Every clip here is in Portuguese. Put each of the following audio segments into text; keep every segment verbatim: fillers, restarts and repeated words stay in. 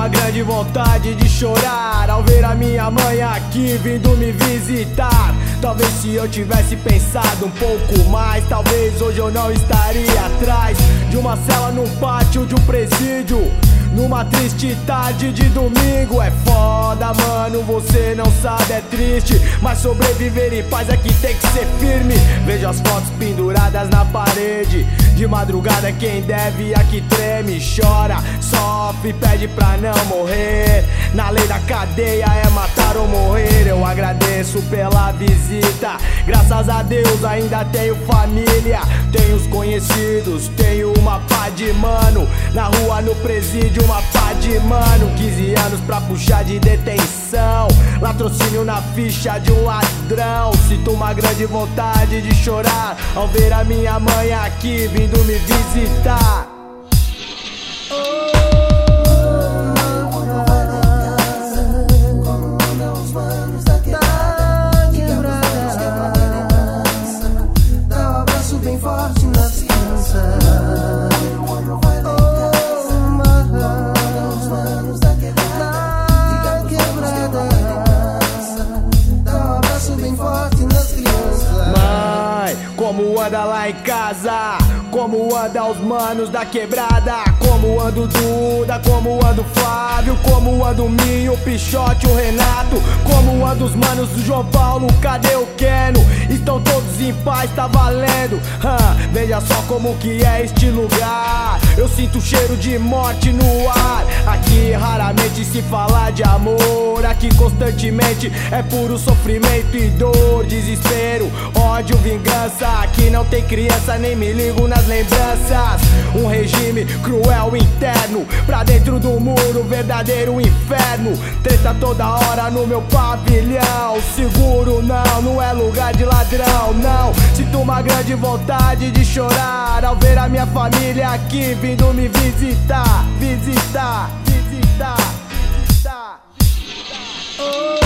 uma grande vontade de chorar ao ver a minha mãe aqui vindo me visitar. Talvez se eu tivesse pensado um pouco mais, talvez hoje eu não estaria atrás de uma cela num pátio de um presídio, numa triste tarde de domingo. É foda, mano, você não sabe, é triste, mas sobreviver em paz é que tem que ser firme. Vejo as fotos penduradas na parede, de madrugada quem deve aqui treme, chora, sofre, pede pra não morrer. Na lei da cadeia é matar ou morrer. Eu agradeço pela visita, graças a Deus ainda tenho família, tenho os conhecidos, tenho uma pá de mano na rua, no presídio, uma pá de mano. Quinze anos pra puxar de detenção, latrocínio na ficha de um ladrão. Sinto uma grande vontade de chorar ao ver a minha mãe aqui vindo me visitar. Como anda lá em casa? Como anda os manos da quebrada? Como anda o Duda? Como anda o Flávio? Como anda o Minho, o Pichote, o Renato? Como anda os manos do João Paulo? Cadê o Keno? Estão todos em paz, tá valendo. hum, Veja só como que é este lugar. Eu sinto o cheiro de morte no ar. Aqui raramente se fala de amor, aqui constantemente é puro sofrimento e dor, desespero, ódio, vingança. Aqui não tem criança, nem me ligo nas lembranças. Um regime cruel interno, pra dentro do muro, verdadeiro inferno. Treta toda hora no meu pavilhão. Seguro não, não é lugar de ladrão, não. Sinto uma grande vontade de chorar ao ver a minha família aqui vindo me visitar, visitar, visitar, visitar, visitar. Oh.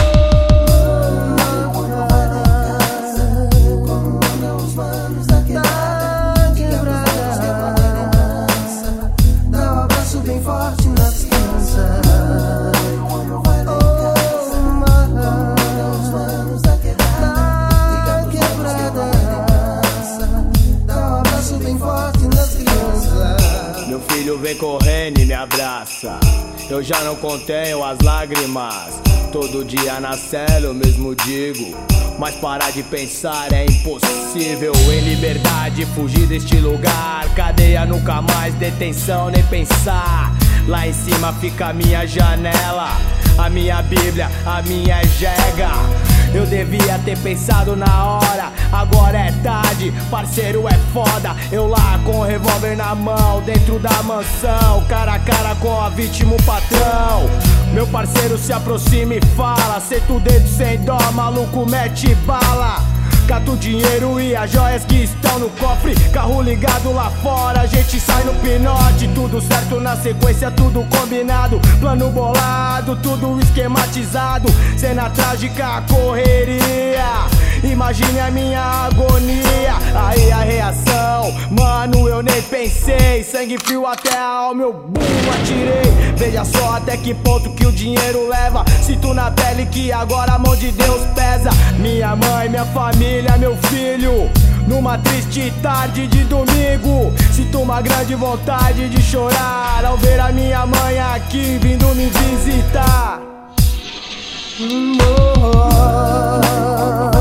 Meu filho vem correndo e me abraça, eu já não contenho as lágrimas. Todo dia na cela eu mesmo digo, mas parar de pensar é impossível. Em liberdade fugir deste lugar, cadeia nunca mais, detenção nem pensar. Lá em cima fica a minha janela, a minha Bíblia, a minha jega. Eu devia ter pensado na hora, agora é tarde, parceiro é foda. Eu lá com o revólver na mão, dentro da mansão, cara a cara com a vítima, o patrão. Meu parceiro se aproxima e fala, senta o dedo sem dó, maluco mete bala. Cata o dinheiro e as joias que estão no cofre, carro ligado lá fora, a gente sai no pinote. Tudo certo na sequência, tudo combinado, plano bolado, tudo esquematizado. Cena trágica, correria, imagine a minha agonia. Aí a reação, mano, eu nem pensei, sangue frio até a alma, eu bum, atirei. Veja só até que ponto que o dinheiro leva, sinto na pele que agora a mão de Deus pesa. Minha mãe, minha família, meu filho, numa triste tarde de domingo. Sinto uma grande vontade de chorar ao ver a minha mãe aqui vindo me visitar. hum, oh, oh.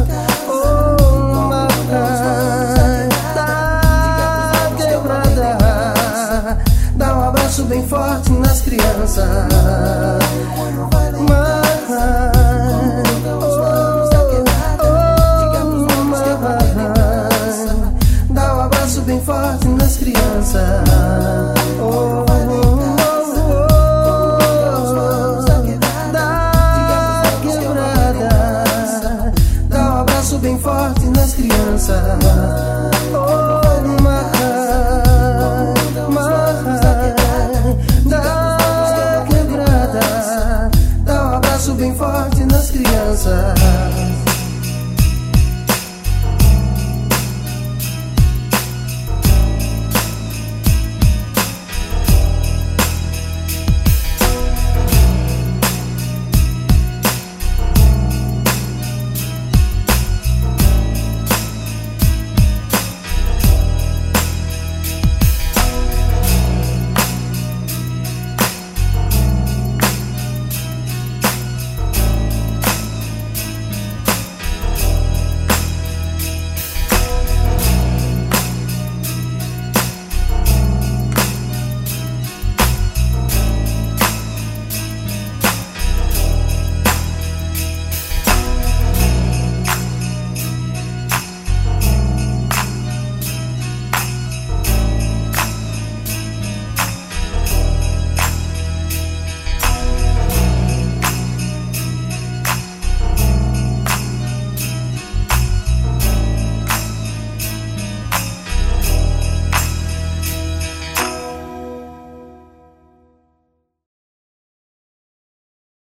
Bem forte nas crianças. Mas, dá um abraço bem forte nas crianças. Oh, da quebrada, dá um abraço bem forte nas crianças. Oh, bem forte nas crianças.